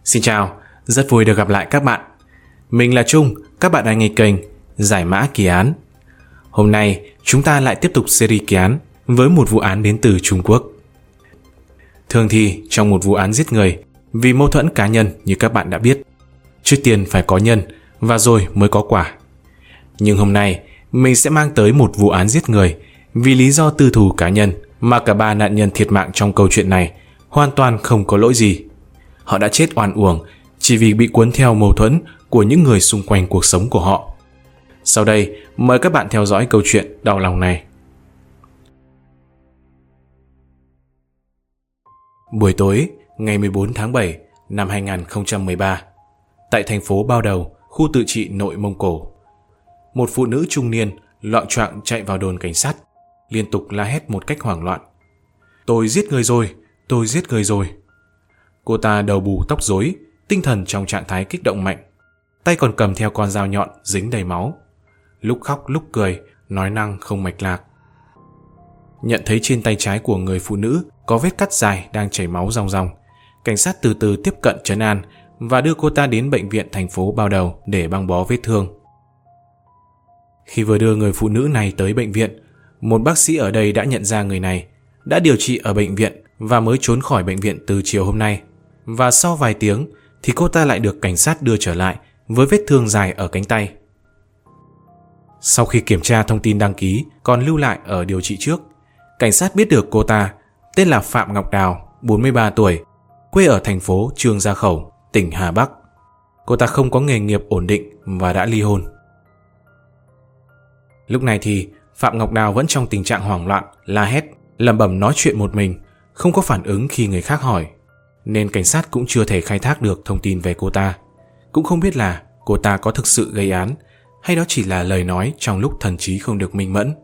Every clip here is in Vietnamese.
Xin chào, rất vui được gặp lại các bạn. Mình là Trung, các bạn đang nghe kênh Giải mã kỳ án. Hôm nay chúng ta lại tiếp tục series kỳ án với một vụ án đến từ Trung Quốc. Thường thì trong một vụ án giết người, vì mâu thuẫn cá nhân như các bạn đã biết, trước tiên phải có nhân và rồi mới có quả. Nhưng hôm nay mình sẽ mang tới một vụ án giết người vì lý do tư thù cá nhân mà cả ba nạn nhân thiệt mạng trong câu chuyện này hoàn toàn không có lỗi gì. Họ đã chết oan uổng chỉ vì bị cuốn theo mâu thuẫn của những người xung quanh cuộc sống của họ. Sau đây, mời các bạn theo dõi câu chuyện đau lòng này. Buổi tối, ngày 14 tháng 7 năm 2013, tại thành phố Bao Đầu, khu tự trị Nội Mông Cổ, một phụ nữ trung niên loạng choạng chạy vào đồn cảnh sát, liên tục la hét một cách hoảng loạn. Tôi giết người rồi, tôi giết người rồi. Cô ta đầu bù tóc rối, tinh thần trong trạng thái kích động mạnh, tay còn cầm theo con dao nhọn dính đầy máu, lúc khóc lúc cười, nói năng không mạch lạc. Nhận thấy trên tay trái của người phụ nữ có vết cắt dài đang chảy máu ròng ròng, cảnh sát từ từ tiếp cận trấn an và đưa cô ta đến bệnh viện thành phố Bao Đầu để băng bó vết thương. Khi vừa đưa người phụ nữ này tới bệnh viện, một bác sĩ ở đây đã nhận ra người này đã điều trị ở bệnh viện và mới trốn khỏi bệnh viện từ chiều hôm nay. Và sau vài tiếng thì cô ta lại được cảnh sát đưa trở lại với vết thương dài ở cánh tay. Sau khi kiểm tra thông tin đăng ký còn lưu lại ở điều trị trước, cảnh sát biết được cô ta tên là Phạm Ngọc Đào, 43 tuổi, quê ở thành phố Trương Gia Khẩu, tỉnh Hà Bắc. Cô ta không có nghề nghiệp ổn định và đã ly hôn. Lúc này thì Phạm Ngọc Đào vẫn trong tình trạng hoảng loạn, la hét, lẩm bẩm nói chuyện một mình, không có phản ứng khi người khác hỏi, nên cảnh sát cũng chưa thể khai thác được thông tin về cô ta. Cũng không biết là cô ta có thực sự gây án hay đó chỉ là lời nói trong lúc thần trí không được minh mẫn.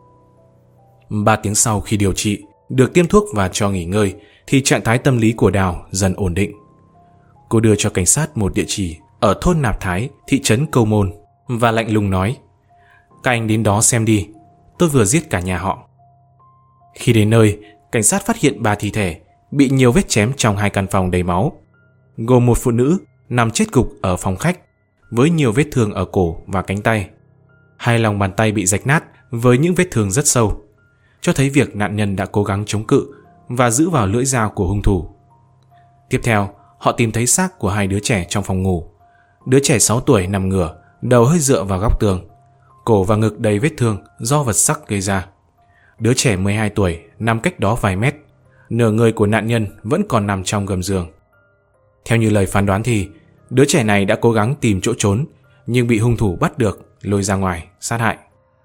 3 tiếng sau khi điều trị, được tiêm thuốc và cho nghỉ ngơi, thì trạng thái tâm lý của Đào dần ổn định. Cô đưa cho cảnh sát một địa chỉ ở thôn Nạp Thái, thị trấn Câu Môn và lạnh lùng nói: "Các anh đến đó xem đi, tôi vừa giết cả nhà họ." Khi đến nơi, cảnh sát phát hiện 3 thi thể bị nhiều vết chém trong 2 căn phòng đầy máu, gồm một phụ nữ nằm chết gục ở phòng khách với nhiều vết thương ở cổ và cánh tay, 2 lòng bàn tay bị rạch nát với những vết thương rất sâu, cho thấy việc nạn nhân đã cố gắng chống cự và giữ vào lưỡi dao của hung thủ. Tiếp theo, họ tìm thấy xác của 2 đứa trẻ trong phòng ngủ. Đứa trẻ 6 tuổi nằm ngửa, đầu hơi dựa vào góc tường, cổ và ngực đầy vết thương do vật sắc gây ra. Đứa trẻ 12 tuổi nằm cách đó vài mét, nửa người của nạn nhân vẫn còn nằm trong gầm giường. Theo như lời phán đoán thì đứa trẻ này đã cố gắng tìm chỗ trốn nhưng bị hung thủ bắt được, lôi ra ngoài sát hại.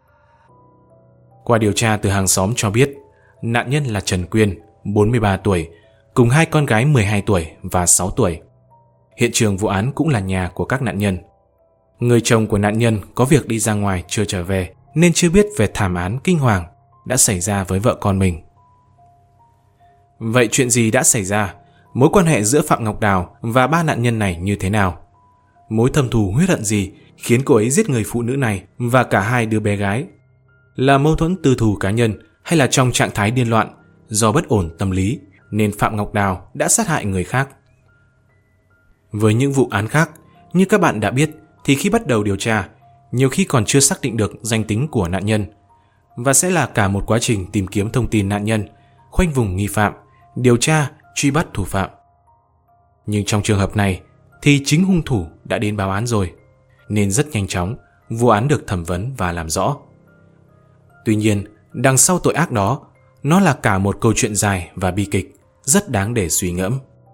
Qua điều tra từ hàng xóm cho biết, nạn nhân là Trần Quyên, 43 tuổi, cùng 2 con gái 12 tuổi và 6 tuổi. Hiện trường vụ án cũng là nhà của các nạn nhân. Người chồng của nạn nhân có việc đi ra ngoài chưa trở về nên chưa biết về thảm án kinh hoàng đã xảy ra với vợ con mình. Vậy chuyện gì đã xảy ra? Mối quan hệ giữa Phạm Ngọc Đào và 3 nạn nhân này như thế nào? Mối thâm thù huyết hận gì khiến cô ấy giết người phụ nữ này và cả 2 đứa bé gái? Là mâu thuẫn tư thù cá nhân hay là trong trạng thái điên loạn do bất ổn tâm lý nên Phạm Ngọc Đào đã sát hại người khác? Với những vụ án khác, như các bạn đã biết thì khi bắt đầu điều tra, nhiều khi còn chưa xác định được danh tính của nạn nhân, và sẽ là cả một quá trình tìm kiếm thông tin nạn nhân, khoanh vùng nghi phạm, điều tra, truy bắt thủ phạm. Nhưng trong trường hợp này thì chính hung thủ đã đến báo án rồi, nên rất nhanh chóng vụ án được thẩm vấn và làm rõ. Tuy nhiên, đằng sau tội ác đó, nó là cả một câu chuyện dài và bi kịch, rất đáng để suy ngẫm.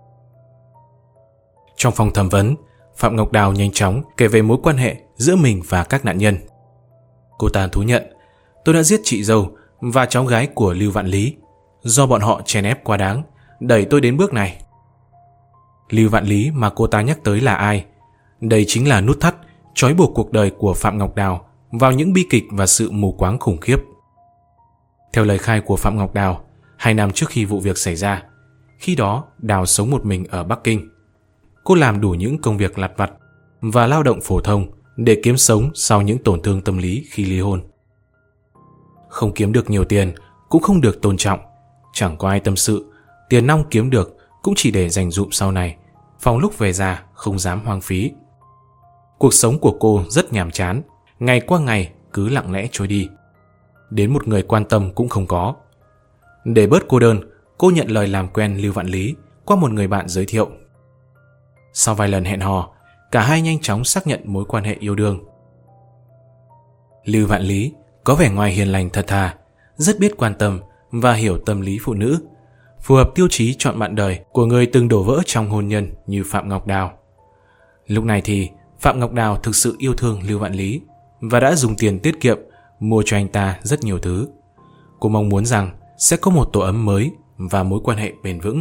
Trong phòng thẩm vấn, Phạm Ngọc Đào nhanh chóng kể về mối quan hệ giữa mình và các nạn nhân. Cô ta thú nhận: "Tôi đã giết chị dâu và cháu gái của Lưu Vạn Lý, do bọn họ chèn ép quá đáng, đẩy tôi đến bước này." Lưu Vạn Lý mà cô ta nhắc tới là ai? Đây chính là nút thắt trói buộc cuộc đời của Phạm Ngọc Đào vào những bi kịch và sự mù quáng khủng khiếp. Theo lời khai của Phạm Ngọc Đào, 2 năm trước khi vụ việc xảy ra, khi đó Đào sống một mình ở Bắc Kinh. Cô làm đủ những công việc lặt vặt và lao động phổ thông để kiếm sống sau những tổn thương tâm lý khi ly hôn. Không kiếm được nhiều tiền, cũng không được tôn trọng, chẳng có ai tâm sự, tiền nong kiếm được cũng chỉ để dành dụm sau này, phòng lúc về già không dám hoang phí. Cuộc sống của cô rất nhàm chán, ngày qua ngày cứ lặng lẽ trôi đi. Đến một người quan tâm cũng không có. Để bớt cô đơn, cô nhận lời làm quen Lưu Vạn Lý qua một người bạn giới thiệu. Sau vài lần hẹn hò, cả hai nhanh chóng xác nhận mối quan hệ yêu đương. Lưu Vạn Lý có vẻ ngoài hiền lành thật thà, rất biết quan tâm và hiểu tâm lý phụ nữ, phù hợp tiêu chí chọn bạn đời của người từng đổ vỡ trong hôn nhân như Phạm Ngọc Đào. Lúc này thì Phạm Ngọc Đào thực sự yêu thương Lưu Vạn Lý và đã dùng tiền tiết kiệm mua cho anh ta rất nhiều thứ. Cô mong muốn rằng sẽ có một tổ ấm mới và mối quan hệ bền vững.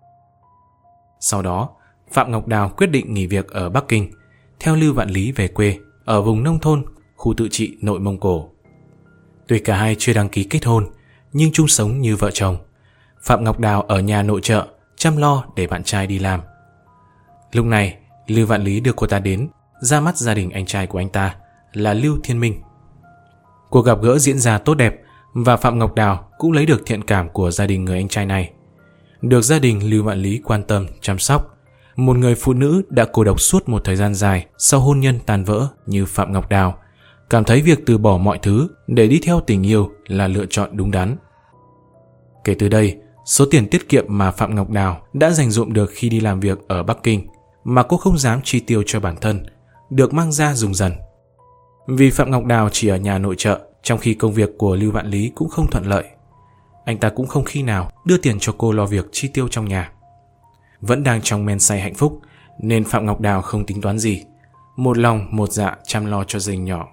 Sau đó, Phạm Ngọc Đào quyết định nghỉ việc ở Bắc Kinh, theo Lưu Vạn Lý về quê ở vùng nông thôn, khu tự trị nội Mông Cổ. Tuy cả hai chưa đăng ký kết hôn, nhưng chung sống như vợ chồng. Phạm Ngọc Đào ở nhà nội trợ chăm lo để bạn trai đi làm. Lúc này, Lưu Vạn Lý đưa cô ta đến ra mắt gia đình anh trai của anh ta là Lưu Thiên Minh. Cuộc gặp gỡ diễn ra tốt đẹp và Phạm Ngọc Đào cũng lấy được thiện cảm của gia đình người anh trai này. Được gia đình Lưu Vạn Lý quan tâm, chăm sóc, một người phụ nữ đã cô độc suốt một thời gian dài sau hôn nhân tan vỡ như Phạm Ngọc Đào cảm thấy việc từ bỏ mọi thứ để đi theo tình yêu là lựa chọn đúng đắn. Kể từ đây, số tiền tiết kiệm mà Phạm Ngọc Đào đã dành dụm được khi đi làm việc ở Bắc Kinh mà cô không dám chi tiêu cho bản thân, được mang ra dùng dần. Vì Phạm Ngọc Đào chỉ ở nhà nội trợ, trong khi công việc của Lưu Vạn Lý cũng không thuận lợi. Anh ta cũng không khi nào đưa tiền cho cô lo việc chi tiêu trong nhà. Vẫn đang trong men say hạnh phúc, nên Phạm Ngọc Đào không tính toán gì, một lòng một dạ chăm lo cho gia đình nhỏ.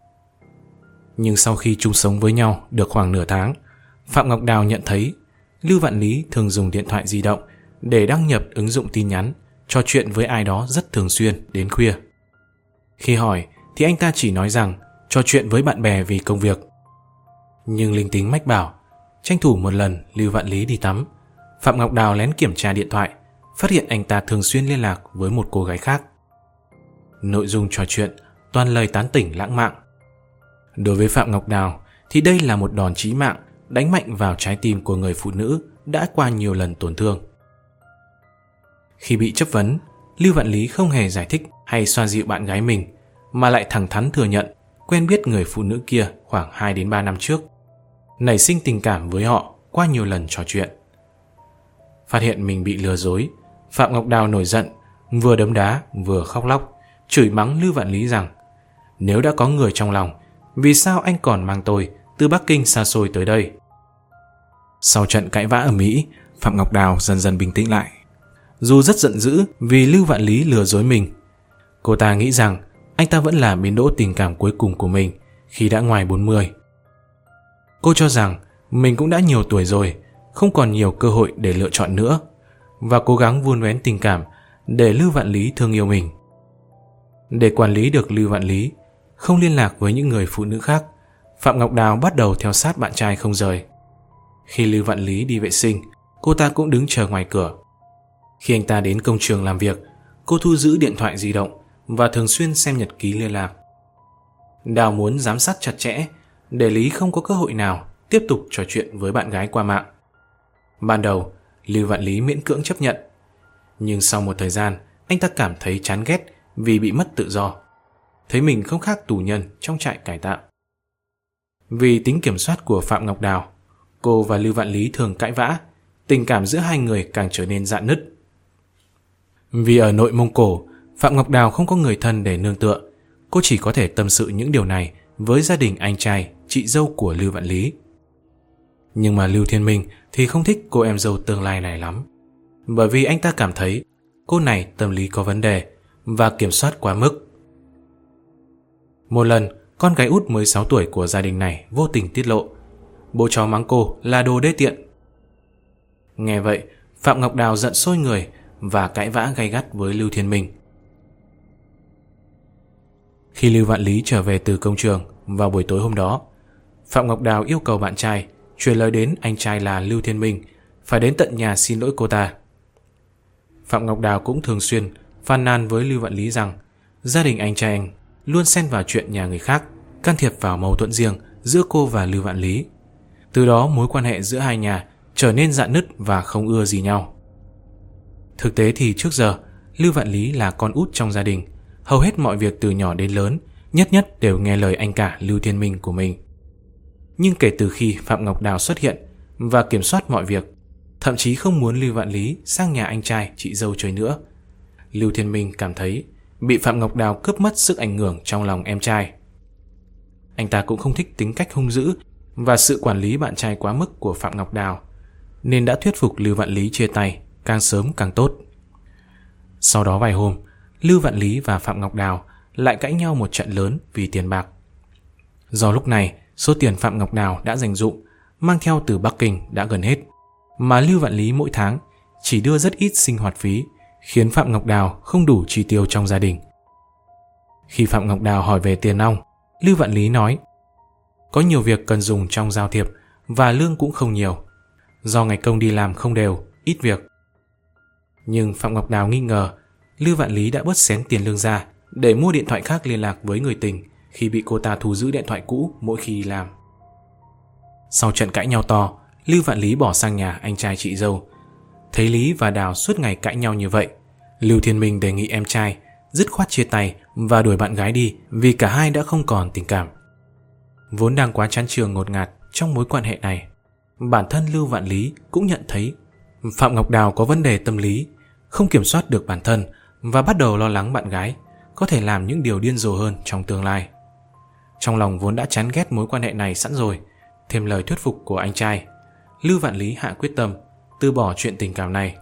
Nhưng sau khi chung sống với nhau được khoảng nửa tháng, Phạm Ngọc Đào nhận thấy Lưu Vạn Lý thường dùng điện thoại di động để đăng nhập ứng dụng tin nhắn, trò chuyện với ai đó rất thường xuyên đến khuya. Khi hỏi thì anh ta chỉ nói rằng trò chuyện với bạn bè vì công việc. Nhưng linh tính mách bảo, tranh thủ một lần Lưu Vạn Lý đi tắm, Phạm Ngọc Đào lén kiểm tra điện thoại, phát hiện anh ta thường xuyên liên lạc với một cô gái khác. Nội dung trò chuyện toàn lời tán tỉnh lãng mạn. Đối với Phạm Ngọc Đào thì đây là một đòn chí mạng đánh mạnh vào trái tim của người phụ nữ đã qua nhiều lần tổn thương. Khi bị chất vấn, Lưu Vạn Lý không hề giải thích hay xoa dịu bạn gái mình, mà lại thẳng thắn thừa nhận quen biết người phụ nữ kia khoảng 2 đến 3 năm trước, nảy sinh tình cảm với họ qua nhiều lần trò chuyện. Phát hiện mình bị lừa dối, Phạm Ngọc Đào nổi giận, vừa đấm đá vừa khóc lóc, chửi mắng Lưu Vạn Lý rằng nếu đã có người trong lòng, vì sao anh còn mang tôi từ Bắc Kinh xa xôi tới đây? Sau trận cãi vã ầm ĩ, Phạm Ngọc Đào dần dần bình tĩnh lại. Dù rất giận dữ vì Lưu Vạn Lý lừa dối mình, cô ta nghĩ rằng anh ta vẫn là bến đỗ tình cảm cuối cùng của mình khi đã ngoài 40. Cô cho rằng mình cũng đã nhiều tuổi rồi, không còn nhiều cơ hội để lựa chọn nữa, và cố gắng vun vén tình cảm để Lưu Vạn Lý thương yêu mình. Để quản lý được Lưu Vạn Lý không liên lạc với những người phụ nữ khác, Phạm Ngọc Đào bắt đầu theo sát bạn trai không rời. Khi Lưu Vạn Lý đi vệ sinh, cô ta cũng đứng chờ ngoài cửa. Khi anh ta đến công trường làm việc, cô thu giữ điện thoại di động và thường xuyên xem nhật ký liên lạc. Đào muốn giám sát chặt chẽ để Lý không có cơ hội nào tiếp tục trò chuyện với bạn gái qua mạng. Ban đầu, Lưu Vạn Lý miễn cưỡng chấp nhận, nhưng sau một thời gian, anh ta cảm thấy chán ghét vì bị mất tự do, thấy mình không khác tù nhân trong trại cải tạo. Vì tính kiểm soát của Phạm Ngọc Đào, cô và Lưu Vạn Lý thường cãi vã, tình cảm giữa hai người càng trở nên rạn nứt. Vì ở nội Mông Cổ, Phạm Ngọc Đào không có người thân để nương tựa, cô chỉ có thể tâm sự những điều này với gia đình anh trai, chị dâu của Lưu Vạn Lý. Nhưng mà Lưu Thiên Minh thì không thích cô em dâu tương lai này lắm, bởi vì anh ta cảm thấy cô này tâm lý có vấn đề và kiểm soát quá mức. Một lần, con gái út mới 6 tuổi của gia đình này vô tình tiết lộ bố chó mắng cô là đồ đê tiện. Nghe vậy, Phạm Ngọc Đào giận sôi người và cãi vã gay gắt với Lưu Thiên Minh. Khi Lưu Vạn Lý trở về từ công trường vào buổi tối hôm đó, Phạm Ngọc Đào yêu cầu bạn trai truyền lời đến anh trai là Lưu Thiên Minh phải đến tận nhà xin lỗi cô ta. Phạm Ngọc Đào cũng thường xuyên phàn nàn với Lưu Vạn Lý rằng gia đình anh trai anh luôn xen vào chuyện nhà người khác, can thiệp vào mâu thuẫn riêng giữa cô và Lưu Vạn Lý. Từ đó mối quan hệ giữa hai nhà trở nên rạn nứt và không ưa gì nhau. Thực tế thì trước giờ, Lưu Vạn Lý là con út trong gia đình, hầu hết mọi việc từ nhỏ đến lớn nhất nhất đều nghe lời anh cả Lưu Thiên Minh của mình. Nhưng kể từ khi Phạm Ngọc Đào xuất hiện và kiểm soát mọi việc, thậm chí không muốn Lưu Vạn Lý sang nhà anh trai chị dâu chơi nữa, Lưu Thiên Minh cảm thấy bị Phạm Ngọc Đào cướp mất sức ảnh hưởng trong lòng em trai. Anh ta cũng không thích tính cách hung dữ và sự quản lý bạn trai quá mức của Phạm Ngọc Đào, nên đã thuyết phục Lưu Vạn Lý chia tay, càng sớm càng tốt. Sau đó vài hôm, Lưu Vạn Lý và Phạm Ngọc Đào lại cãi nhau một trận lớn vì tiền bạc. Do lúc này số tiền Phạm Ngọc Đào đã dành dụm mang theo từ Bắc Kinh đã gần hết, mà Lưu Vạn Lý mỗi tháng chỉ đưa rất ít sinh hoạt phí, khiến Phạm Ngọc Đào không đủ chi tiêu trong gia đình. Khi Phạm Ngọc Đào hỏi về tiền nong, Lưu Vạn Lý nói có nhiều việc cần dùng trong giao thiệp và lương cũng không nhiều, do ngày công đi làm không đều, ít việc. Nhưng Phạm Ngọc Đào nghi ngờ Lưu Vạn Lý đã bớt xén tiền lương ra để mua điện thoại khác liên lạc với người tình khi bị cô ta thu giữ điện thoại cũ mỗi khi đi làm. Sau trận cãi nhau to, Lưu Vạn Lý bỏ sang nhà anh trai chị dâu. Thấy Lý và Đào suốt ngày cãi nhau như vậy, Lưu Thiên Minh đề nghị em trai dứt khoát chia tay và đuổi bạn gái đi vì cả hai đã không còn tình cảm. Vốn đang quá chán chường ngột ngạt trong mối quan hệ này, bản thân Lưu Vạn Lý cũng nhận thấy Phạm Ngọc Đào có vấn đề tâm lý, không kiểm soát được bản thân và bắt đầu lo lắng bạn gái có thể làm những điều điên rồ hơn trong tương lai. Trong lòng vốn đã chán ghét mối quan hệ này sẵn rồi, thêm lời thuyết phục của anh trai, Lưu Vạn Lý hạ quyết tâm từ bỏ chuyện tình cảm này.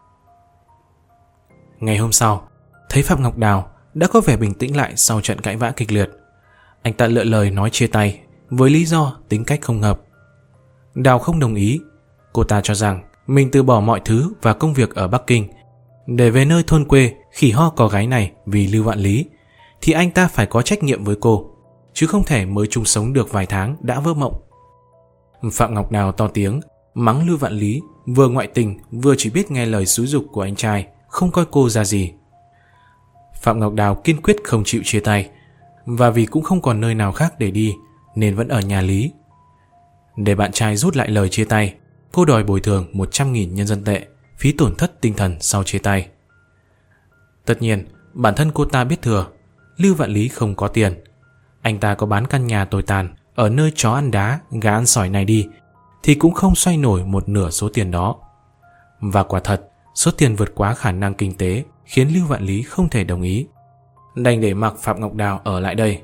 Ngày hôm sau, thấy Phạm Ngọc Đào đã có vẻ bình tĩnh lại sau trận cãi vã kịch liệt, anh ta lựa lời nói chia tay với lý do tính cách không hợp. Đào không đồng ý. Cô ta cho rằng mình từ bỏ mọi thứ và công việc ở Bắc Kinh để về nơi thôn quê khỉ ho có gáy này vì Lưu Vạn Lý, thì anh ta phải có trách nhiệm với cô, chứ không thể mới chung sống được vài tháng đã vỡ mộng. Phạm Ngọc Đào to tiếng mắng Lưu Vạn Lý vừa ngoại tình vừa chỉ biết nghe lời xúi giục của anh trai, không coi cô ra gì. Phạm Ngọc Đào kiên quyết không chịu chia tay, và vì cũng không còn nơi nào khác để đi nên vẫn ở nhà Lý. Để bạn trai rút lại lời chia tay, cô đòi bồi thường 100.000 nhân dân tệ phí tổn thất tinh thần sau chia tay. Tất nhiên, bản thân cô ta biết thừa Lưu Vạn Lý không có tiền. Anh ta có bán căn nhà tồi tàn ở nơi chó ăn đá, gà ăn sỏi này đi thì cũng không xoay nổi một nửa số tiền đó. Và quả thật, số tiền vượt quá khả năng kinh tế khiến Lưu Vạn Lý không thể đồng ý, đành để mặc Phạm Ngọc Đào ở lại đây.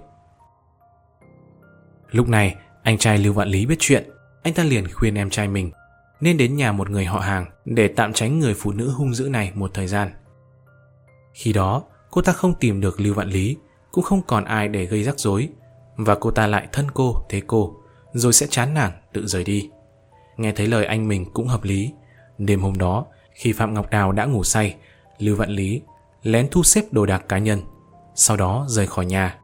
Lúc này, anh trai Lưu Vạn Lý biết chuyện, anh ta liền khuyên em trai mình nên đến nhà một người họ hàng để tạm tránh người phụ nữ hung dữ này một thời gian. Khi đó, cô ta không tìm được Lưu Vạn Lý, cũng không còn ai để gây rắc rối, và cô ta lại thân cô thế cô, rồi sẽ chán nản tự rời đi. Nghe thấy lời anh mình cũng hợp lý. Đêm hôm đó, khi Phạm Ngọc Đào đã ngủ say, Lưu Vạn Lý lén thu xếp đồ đạc cá nhân, sau đó rời khỏi nhà.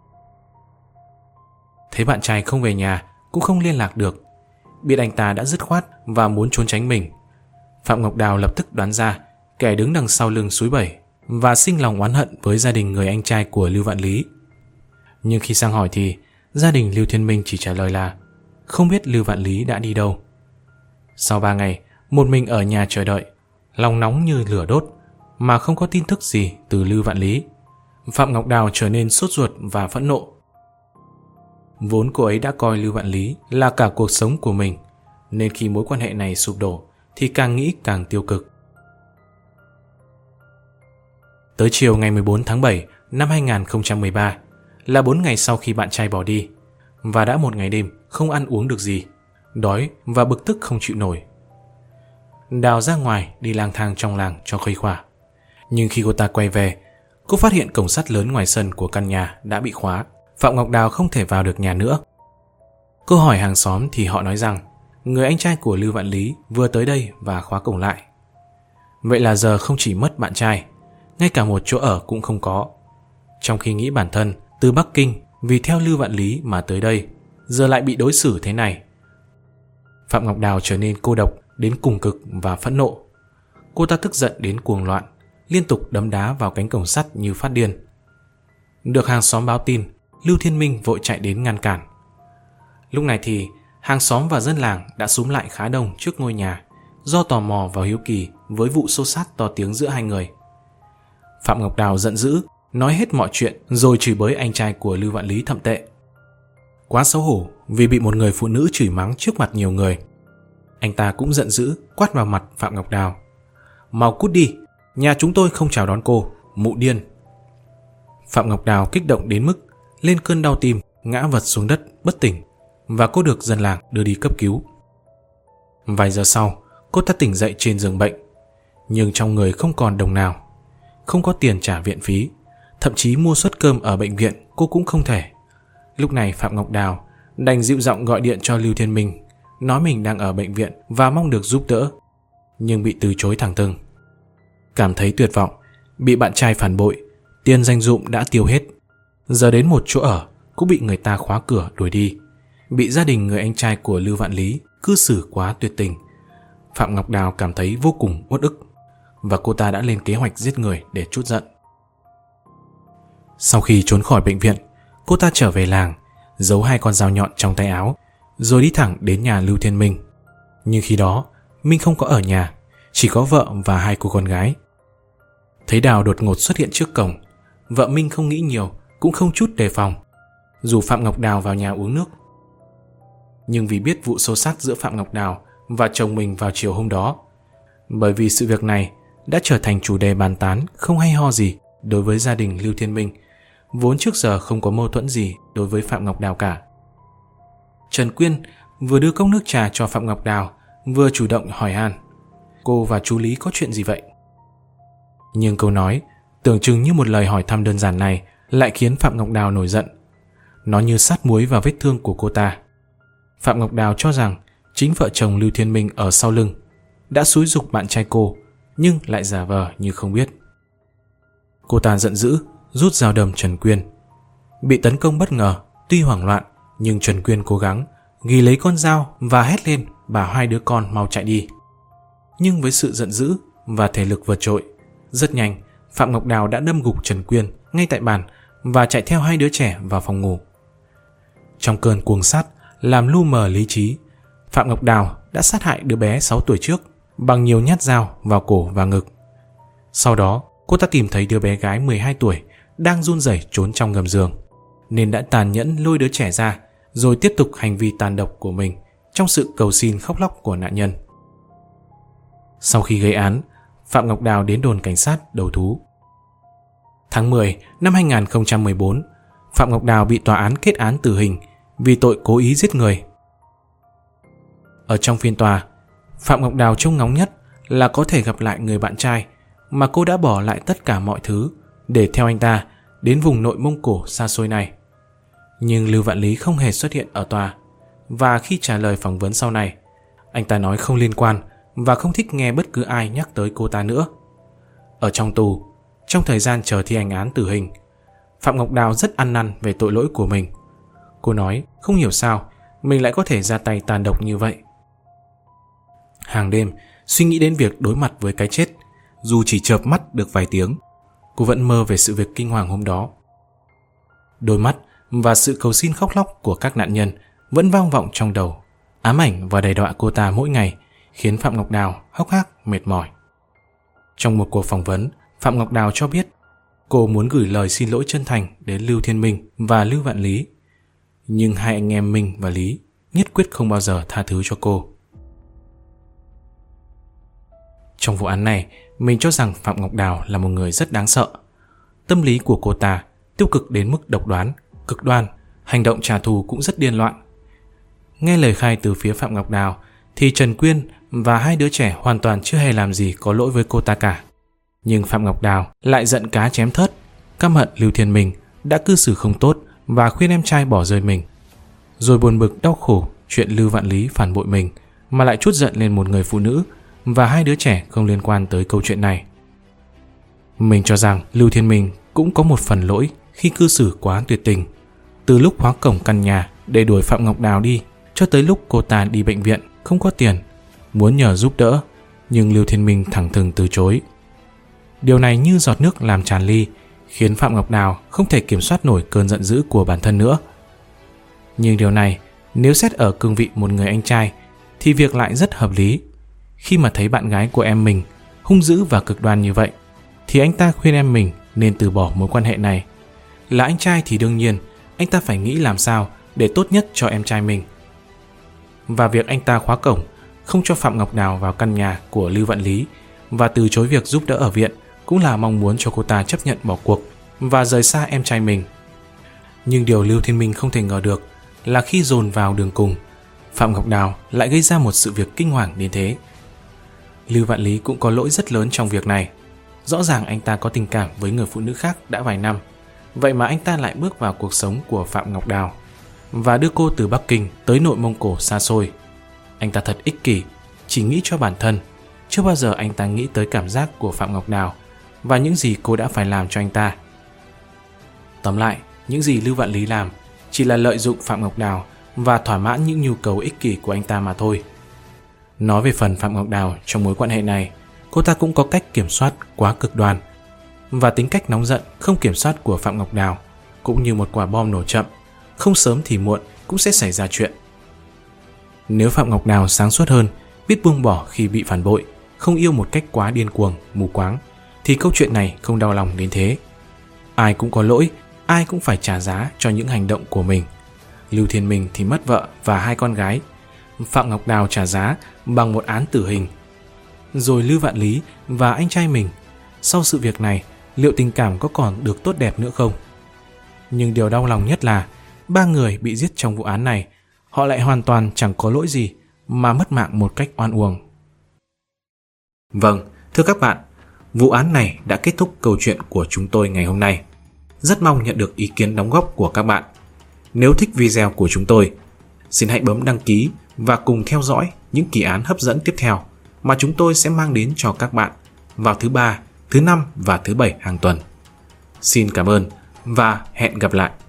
Thấy bạn trai không về nhà, cũng không liên lạc được, biết anh ta đã dứt khoát và muốn trốn tránh mình, Phạm Ngọc Đào lập tức đoán ra kẻ đứng đằng sau lưng xúi bẩy và sinh lòng oán hận với gia đình người anh trai của Lưu Vạn Lý. Nhưng khi sang hỏi thì gia đình Lưu Thiên Minh chỉ trả lời là không biết Lưu Vạn Lý đã đi đâu. Sau 3 ngày, một mình ở nhà chờ đợi, lòng nóng như lửa đốt mà không có tin tức gì từ Lưu Vạn Lý, Phạm Ngọc Đào trở nên sốt ruột và phẫn nộ. Vốn cô ấy đã coi Lưu Vạn Lý là cả cuộc sống của mình, nên khi mối quan hệ này sụp đổ thì càng nghĩ càng tiêu cực. Tới chiều ngày 14 tháng 7 năm 2013 là 4 ngày sau khi bạn trai bỏ đi, và đã một ngày đêm không ăn uống được gì, đói và bực tức không chịu nổi. Đào ra ngoài đi lang thang trong làng cho khuây khỏa. Nhưng khi cô ta quay về, cô phát hiện cổng sắt lớn ngoài sân của căn nhà đã bị khóa. Phạm Ngọc Đào không thể vào được nhà nữa. Cô hỏi hàng xóm thì họ nói rằng người anh trai của Lưu Vạn Lý vừa tới đây và khóa cổng lại. Vậy là giờ không chỉ mất bạn trai, ngay cả một chỗ ở cũng không có. Trong khi nghĩ bản thân từ Bắc Kinh vì theo Lưu Vạn Lý mà tới đây, giờ lại bị đối xử thế này. Phạm Ngọc Đào trở nên cô độc đến cùng cực và phẫn nộ. Cô ta tức giận đến cuồng loạn, liên tục đấm đá vào cánh cổng sắt như phát điên. Được hàng xóm báo tin, Lưu Thiên Minh vội chạy đến ngăn cản. Lúc này thì hàng xóm và dân làng đã xúm lại khá đông trước ngôi nhà, do tò mò và hiếu kỳ với vụ xô xát to tiếng giữa hai người. Phạm Ngọc Đào giận dữ, nói hết mọi chuyện rồi chửi bới anh trai của Lưu Vạn Lý thậm tệ. Quá xấu hổ vì bị một người phụ nữ chửi mắng trước mặt nhiều người. Anh ta cũng giận dữ quát vào mặt Phạm Ngọc Đào: "Mau cút đi, nhà chúng tôi không chào đón cô, mụ điên." Phạm Ngọc Đào kích động đến mức lên cơn đau tim, ngã vật xuống đất bất tỉnh và cô được dân làng đưa đi cấp cứu. Vài giờ sau, cô ta tỉnh dậy trên giường bệnh, nhưng trong người không còn đồng nào, không có tiền trả viện phí, thậm chí mua suất cơm ở bệnh viện cô cũng không thể. Lúc này Phạm Ngọc Đào đành dịu giọng gọi điện cho Lưu Thiên Minh, nói mình đang ở bệnh viện và mong được giúp đỡ, nhưng bị từ chối thẳng thừng. Cảm thấy tuyệt vọng, bị bạn trai phản bội, tiền dành dụm đã tiêu hết, giờ đến một chỗ ở cũng bị người ta khóa cửa đuổi đi, bị gia đình người anh trai của Lưu Vạn Lý cư xử quá tuyệt tình. Phạm Ngọc Đào cảm thấy vô cùng uất ức và cô ta đã lên kế hoạch giết người để trút giận. Sau khi trốn khỏi bệnh viện, cô ta trở về làng, giấu 2 con dao nhọn trong tay áo, rồi đi thẳng đến nhà Lưu Thiên Minh. Nhưng khi đó, Minh không có ở nhà, chỉ có vợ và 2 cô con gái. Thấy Đào đột ngột xuất hiện trước cổng, vợ Minh không nghĩ nhiều, cũng không chút đề phòng, rủ Phạm Ngọc Đào vào nhà uống nước. Nhưng vì biết vụ xô xát giữa Phạm Ngọc Đào và chồng mình vào chiều hôm đó, bởi vì sự việc này đã trở thành chủ đề bàn tán không hay ho gì đối với gia đình Lưu Thiên Minh, vốn trước giờ không có mâu thuẫn gì đối với Phạm Ngọc Đào cả. Trần Quyên vừa đưa cốc nước trà cho Phạm Ngọc Đào, vừa chủ động hỏi han: "Cô và chú Lý có chuyện gì vậy?" Nhưng câu nói tưởng chừng như một lời hỏi thăm đơn giản này lại khiến Phạm Ngọc Đào nổi giận. Nó như sát muối vào vết thương của cô ta. Phạm Ngọc Đào cho rằng chính vợ chồng Lưu Thiên Minh ở sau lưng đã xúi giục bạn trai cô, nhưng lại giả vờ như không biết. Cô ta giận dữ rút dao đâm Trần Quyên. Bị tấn công bất ngờ, tuy hoảng loạn nhưng Trần Quyên cố gắng ghi lấy con dao và hét lên bảo 2 đứa con mau chạy đi. Nhưng với sự giận dữ và thể lực vượt trội, rất nhanh Phạm Ngọc Đào đã đâm gục Trần Quyên ngay tại bàn và chạy theo 2 đứa trẻ vào phòng ngủ. Trong cơn cuồng sát làm lu mờ lý trí, Phạm Ngọc Đào đã sát hại đứa bé 6 tuổi trước bằng nhiều nhát dao vào cổ và ngực. Sau đó, cô ta tìm thấy đứa bé gái 12 tuổi đang run rẩy trốn trong gầm giường, nên đã tàn nhẫn lôi đứa trẻ ra rồi tiếp tục hành vi tàn độc của mình trong sự cầu xin khóc lóc của nạn nhân. Sau khi gây án, Phạm Ngọc Đào đến đồn cảnh sát đầu thú. Tháng 10 năm 2014, Phạm Ngọc Đào bị tòa án kết án tử hình vì tội cố ý giết người. Ở trong phiên tòa, Phạm Ngọc Đào trông ngóng nhất là có thể gặp lại người bạn trai mà cô đã bỏ lại tất cả mọi thứ để theo anh ta đến vùng nội Mông Cổ xa xôi này. Nhưng Lưu Vạn Lý không hề xuất hiện ở tòa, và khi trả lời phỏng vấn sau này, anh ta nói không liên quan và không thích nghe bất cứ ai nhắc tới cô ta nữa. Ở trong tù, trong thời gian chờ thi hành án tử hình, Phạm Ngọc Đào rất ăn năn về tội lỗi của mình. Cô nói không hiểu sao mình lại có thể ra tay tàn độc như vậy. Hàng đêm suy nghĩ đến việc đối mặt với cái chết, dù chỉ chợp mắt được vài tiếng, cô vẫn mơ về sự việc kinh hoàng hôm đó. Đôi mắt và sự cầu xin khóc lóc của các nạn nhân vẫn vang vọng trong đầu, ám ảnh và đe dọa cô ta mỗi ngày, khiến Phạm Ngọc Đào hốc hác mệt mỏi. Trong một cuộc phỏng vấn, Phạm Ngọc Đào cho biết cô muốn gửi lời xin lỗi chân thành đến Lưu Thiên Minh và Lưu Vạn Lý, nhưng 2 anh em Minh và Lý nhất quyết không bao giờ tha thứ cho cô. Trong vụ án này, mình cho rằng Phạm Ngọc Đào là một người rất đáng sợ. Tâm lý của cô ta tiêu cực đến mức độc đoán, cực đoan, hành động trả thù cũng rất điên loạn. Nghe lời khai từ phía Phạm Ngọc Đào thì Trần Quyên và 2 đứa trẻ hoàn toàn chưa hề làm gì có lỗi với cô ta cả. Nhưng Phạm Ngọc Đào lại giận cá chém thớt, căm hận Lưu Thiên Minh đã cư xử không tốt và khuyên em trai bỏ rơi mình. Rồi buồn bực đau khổ chuyện Lưu Vạn Lý phản bội mình mà lại trút giận lên một người phụ nữ và 2 đứa trẻ không liên quan tới câu chuyện này. Mình cho rằng Lưu Thiên Minh cũng có một phần lỗi khi cư xử quá tuyệt tình. Từ lúc khóa cổng căn nhà để đuổi Phạm Ngọc Đào đi, cho tới lúc cô ta đi bệnh viện không có tiền, muốn nhờ giúp đỡ, nhưng Lưu Thiên Minh thẳng thừng từ chối. Điều này như giọt nước làm tràn ly, khiến Phạm Ngọc Đào không thể kiểm soát nổi cơn giận dữ của bản thân nữa. Nhưng điều này, nếu xét ở cương vị một người anh trai, thì việc lại rất hợp lý. Khi mà thấy bạn gái của em mình hung dữ và cực đoan như vậy, thì anh ta khuyên em mình nên từ bỏ mối quan hệ này. Là anh trai thì đương nhiên anh ta phải nghĩ làm sao để tốt nhất cho em trai mình. Và việc anh ta khóa cổng, không cho Phạm Ngọc Đào vào căn nhà của Lưu Vạn Lý và từ chối việc giúp đỡ ở viện cũng là mong muốn cho cô ta chấp nhận bỏ cuộc và rời xa em trai mình. Nhưng điều Lưu Thiên Minh không thể ngờ được là khi dồn vào đường cùng, Phạm Ngọc Đào lại gây ra một sự việc kinh hoàng đến thế. Lưu Vạn Lý cũng có lỗi rất lớn trong việc này. Rõ ràng anh ta có tình cảm với người phụ nữ khác đã vài năm, vậy mà anh ta lại bước vào cuộc sống của Phạm Ngọc Đào và đưa cô từ Bắc Kinh tới Nội Mông Cổ xa xôi. Anh ta thật ích kỷ, chỉ nghĩ cho bản thân, chưa bao giờ anh ta nghĩ tới cảm giác của Phạm Ngọc Đào và những gì cô đã phải làm cho anh ta. Tóm lại, những gì Lưu Vạn Lý làm chỉ là lợi dụng Phạm Ngọc Đào và thỏa mãn những nhu cầu ích kỷ của anh ta mà thôi. Nói về phần Phạm Ngọc Đào trong mối quan hệ này, cô ta cũng có cách kiểm soát quá cực đoan. Và tính cách nóng giận không kiểm soát của Phạm Ngọc Đào cũng như một quả bom nổ chậm, không sớm thì muộn cũng sẽ xảy ra chuyện. Nếu Phạm Ngọc Đào sáng suốt hơn, biết buông bỏ khi bị phản bội, không yêu một cách quá điên cuồng, mù quáng, thì câu chuyện này không đau lòng đến thế. Ai cũng có lỗi, ai cũng phải trả giá cho những hành động của mình. Lưu Thiên Minh thì mất vợ và 2 con gái, Phạm Ngọc Đào trả giá bằng một án tử hình. Rồi Lưu Vạn Lý và anh trai mình, sau sự việc này liệu tình cảm có còn được tốt đẹp nữa không? Nhưng điều đau lòng nhất là 3 người bị giết trong vụ án này, họ lại hoàn toàn chẳng có lỗi gì mà mất mạng một cách oan uổng. Vâng, thưa các bạn, vụ án này đã kết thúc câu chuyện của chúng tôi ngày hôm nay. Rất mong nhận được ý kiến đóng góp của các bạn. Nếu thích video của chúng tôi, xin hãy bấm đăng ký và cùng theo dõi những kỳ án hấp dẫn tiếp theo mà chúng tôi sẽ mang đến cho các bạn vào thứ 3, thứ 5 và thứ 7 hàng tuần. Xin cảm ơn và hẹn gặp lại.